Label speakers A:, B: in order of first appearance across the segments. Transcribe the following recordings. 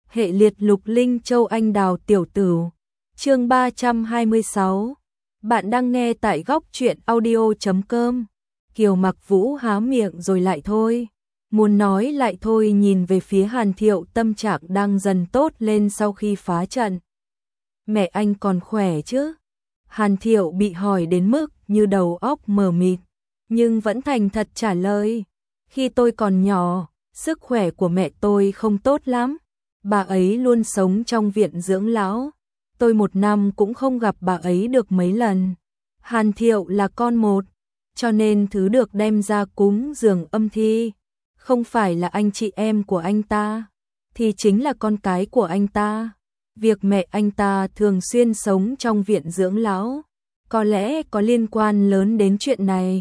A: hệ liệt Lục Linh Châu anh đào tiểu tử. Chương 326. Bạn đang nghe tại góc truyện audio.com. Kiều Mặc Vũ há miệng rồi lại thôi. Muốn nói lại thôi, nhìn về phía Hàn Thiệu, tâm trạng đang dần tốt lên sau khi phá trận. Mẹ anh còn khỏe chứ? Hàn Thiệu bị hỏi đến mức như đầu óc mờ mịt, nhưng vẫn thành thật trả lời. Khi tôi còn nhỏ, sức khỏe của mẹ tôi không tốt lắm. Bà ấy luôn sống trong viện dưỡng lão. Tôi một năm cũng không gặp bà ấy được mấy lần. Hàn Thiệu là con một, cho nên thứ được đem ra cúng dường âm thi không phải là anh chị em của anh ta, thì chính là con cái của anh ta. Việc mẹ anh ta thường xuyên sống trong viện dưỡng lão có lẽ có liên quan lớn đến chuyện này.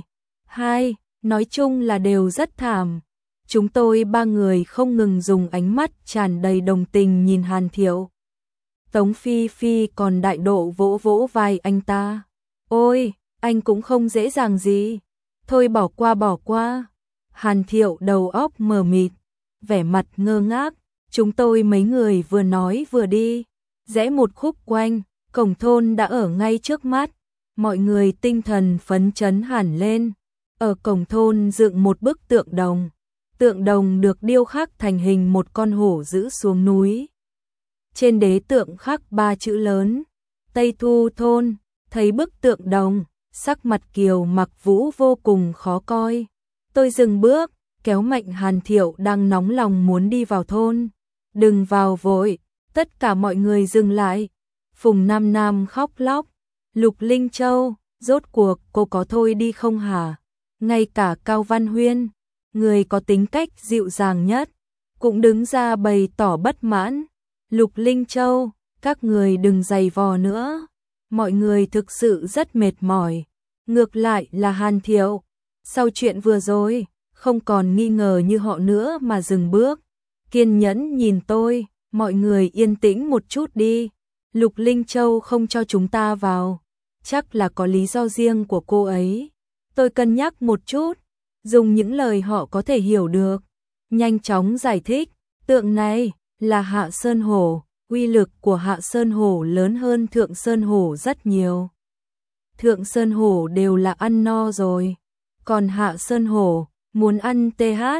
A: Nói chung là đều rất thảm. Chúng tôi ba người không ngừng dùng ánh mắt tràn đầy đồng tình nhìn Hàn Thiệu. Tống Phi Phi còn đại độ vỗ vỗ vai anh ta. Ôi, anh cũng không dễ dàng gì. Thôi bỏ qua. Hàn Thiệu đầu óc mờ mịt, vẻ mặt ngơ ngác. Chúng tôi mấy người vừa nói vừa đi, rẽ một khúc quanh, cổng thôn đã ở ngay trước mắt. Mọi người tinh thần phấn chấn hẳn lên. Ở cổng thôn dựng một bức tượng đồng. Tượng đồng được điêu khắc thành hình một con hổ dữ xuống núi. Trên đế tượng khắc 3 chữ lớn: Tây Thu thôn. Thấy bức tượng đồng, sắc mặt Kiều Mặc Vũ vô cùng khó coi. Tôi dừng bước, kéo mạnh Hàn Thiệu đang nóng lòng muốn đi vào thôn. Đừng vào vội. Tất cả mọi người dừng lại. Phùng Nam Nam khóc lóc. Lục Linh Châu, rốt cuộc cô có thôi đi không hả? Ngay cả Cao Văn Huyên, người có tính cách dịu dàng nhất, cũng đứng ra bày tỏ bất mãn. Lục Linh Châu, các người đừng giày vò nữa. Mọi người thực sự rất mệt mỏi. Ngược lại là Hàn Thiệu, sau chuyện vừa rồi, không còn nghi ngờ như họ nữa mà dừng bước. Kiên nhẫn nhìn tôi, mọi người yên tĩnh một chút đi. Lục Linh Châu không cho chúng ta vào, chắc là có lý do riêng của cô ấy. Tôi cân nhắc một chút, dùng những lời họ có thể hiểu được, nhanh chóng giải thích. Tượng này là Hạ Sơn Hổ, uy lực của Hạ Sơn Hổ lớn hơn Thượng Sơn Hổ rất nhiều. Thượng Sơn Hổ đều là ăn no rồi, còn Hạ Sơn Hổ muốn ăn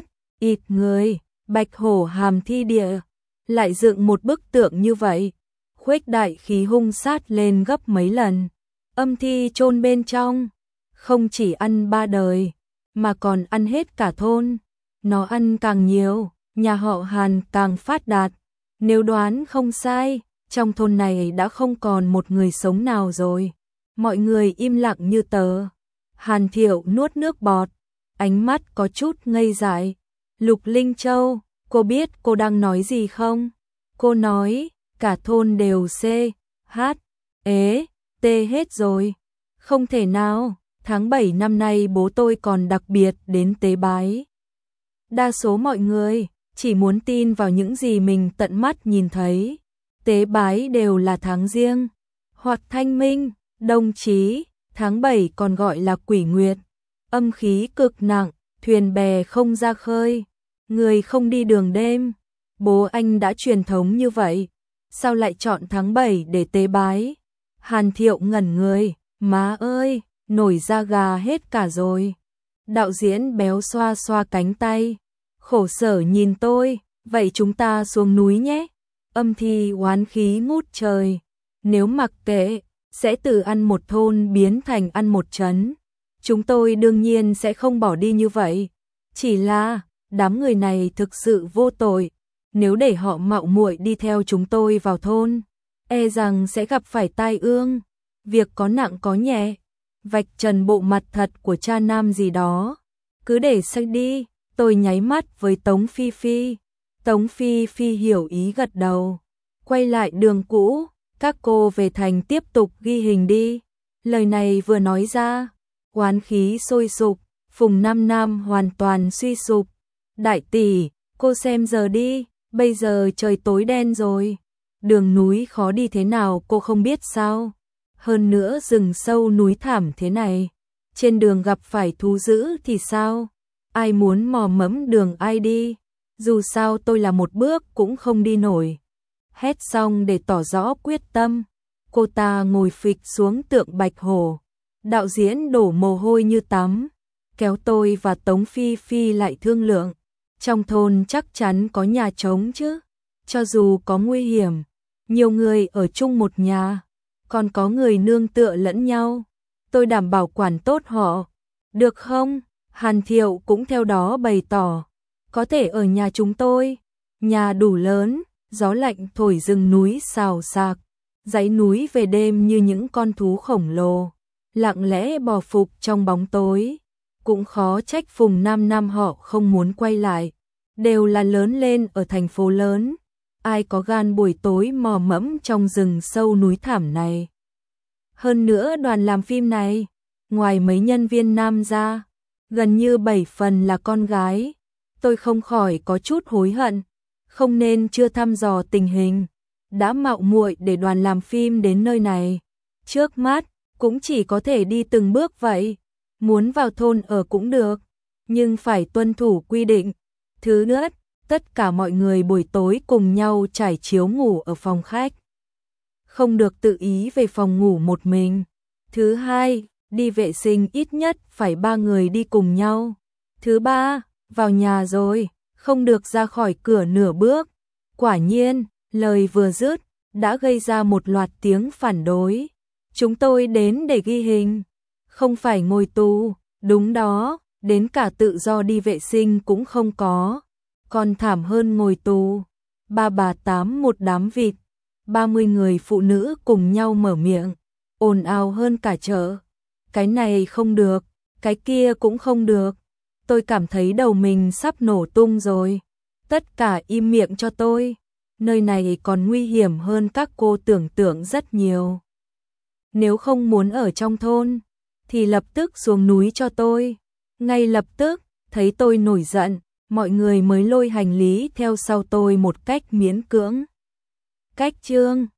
A: ít người. Bạch Hổ Hàm Thi Địa lại dựng một bức tượng như vậy, khuếch đại khí hung sát lên gấp mấy lần. Âm thi chôn bên trong, không chỉ ăn 3 đời, mà còn ăn hết cả thôn. Nó ăn càng nhiều, nhà họ Hàn càng phát đạt. Nếu đoán không sai, trong thôn này đã không còn một người sống nào rồi. Mọi người im lặng như tờ. Hàn Thiệu nuốt nước bọt, ánh mắt có chút ngây dại. Lục Linh Châu, cô biết cô đang nói gì không? Cô nói, cả thôn đều T hết rồi. Không thể nào, tháng 7 năm nay bố tôi còn đặc biệt đến tế bái. Đa số mọi người chỉ muốn tin vào những gì mình tận mắt nhìn thấy. Tế bái đều là tháng Giêng hoặc Thanh Minh, Đông Chí. Tháng 7 còn gọi là Quỷ Nguyệt, âm khí cực nặng, thuyền bè không ra khơi, người không đi đường đêm. Bố anh đã truyền thống như vậy, sao lại chọn tháng 7 để tế bái? Hàn Thiệu ngẩn người, má ơi, nổi da gà hết cả rồi. Đạo diễn béo xoa xoa cánh tay, khổ sở nhìn tôi, vậy chúng ta xuống núi nhé. Âm thi oán khí ngút trời, nếu mặc kệ, sẽ từ ăn một thôn biến thành ăn một trấn. Chúng tôi đương nhiên sẽ không bỏ đi như vậy. Chỉ là, đám người này thực sự vô tội. Nếu để họ mạo muội đi theo chúng tôi vào thôn, e rằng sẽ gặp phải tai ương. Việc có nặng có nhẹ, vạch trần bộ mặt thật của cha nam gì đó. Cứ để sách đi. Tôi nháy mắt với Tống Phi Phi. Tống Phi Phi hiểu ý gật đầu. Quay lại đường cũ, các cô về thành tiếp tục ghi hình đi. Lời này vừa nói ra, oán khí sôi sục, Phùng Nam Nam hoàn toàn suy sụp. Đại tỷ, cô xem giờ đi, bây giờ trời tối đen rồi. Đường núi khó đi thế nào cô không biết sao? Hơn nữa rừng sâu núi thảm thế này, trên đường gặp phải thú dữ thì sao? Ai muốn mò mẫm đường ai đi? Dù sao tôi là một bước cũng không đi nổi. Hét xong để tỏ rõ quyết tâm, cô ta ngồi phịch xuống tượng Bạch Hổ. Đạo diễn đổ mồ hôi như tắm, kéo tôi và Tống Phi Phi lại thương lượng. Trong thôn chắc chắn có nhà trống chứ, cho dù có nguy hiểm, nhiều người ở chung một nhà, còn có người nương tựa lẫn nhau. Tôi đảm bảo quản tốt họ, được không? Hàn Thiệu cũng theo đó bày tỏ, có thể ở nhà chúng tôi, nhà đủ lớn, gió lạnh thổi rừng núi xào xạc, dãy núi về đêm như những con thú khổng lồ, lặng lẽ bò phục trong bóng tối. Cũng khó trách Phùng Nam Nam họ không muốn quay lại, đều là lớn lên ở thành phố lớn, ai có gan buổi tối mò mẫm trong rừng sâu núi thảm này. Hơn nữa đoàn làm phim này, ngoài mấy nhân viên nam ra, gần như 7 phần là con gái. Tôi không khỏi có chút hối hận, không nên chưa thăm dò tình hình, đã mạo muội để đoàn làm phim đến nơi này. Trước mắt, cũng chỉ có thể đi từng bước vậy, muốn vào thôn ở cũng được, nhưng phải tuân thủ quy định. Thứ nhất, tất cả mọi người buổi tối cùng nhau trải chiếu ngủ ở phòng khách, không được tự ý về phòng ngủ một mình. Thứ hai, đi vệ sinh ít nhất phải 3 người đi cùng nhau. Thứ ba, vào nhà rồi, không được ra khỏi cửa nửa bước. Quả nhiên, lời vừa dứt, đã gây ra một loạt tiếng phản đối. Chúng tôi đến để ghi hình, không phải ngồi tù. Đúng đó, đến cả tự do đi vệ sinh cũng không có, còn thảm hơn ngồi tù. Ba bà tám một đám vịt, 30 người phụ nữ cùng nhau mở miệng, ồn ào hơn cả chợ. Cái này không được, cái kia cũng không được. Tôi cảm thấy đầu mình sắp nổ tung rồi. Tất cả im miệng cho tôi. Nơi này còn nguy hiểm hơn các cô tưởng tượng rất nhiều. Nếu không muốn ở trong thôn, thì lập tức xuống núi cho tôi. Ngay lập tức, thấy tôi nổi giận, mọi người mới lôi hành lý theo sau tôi một cách miễn cưỡng. Cách chương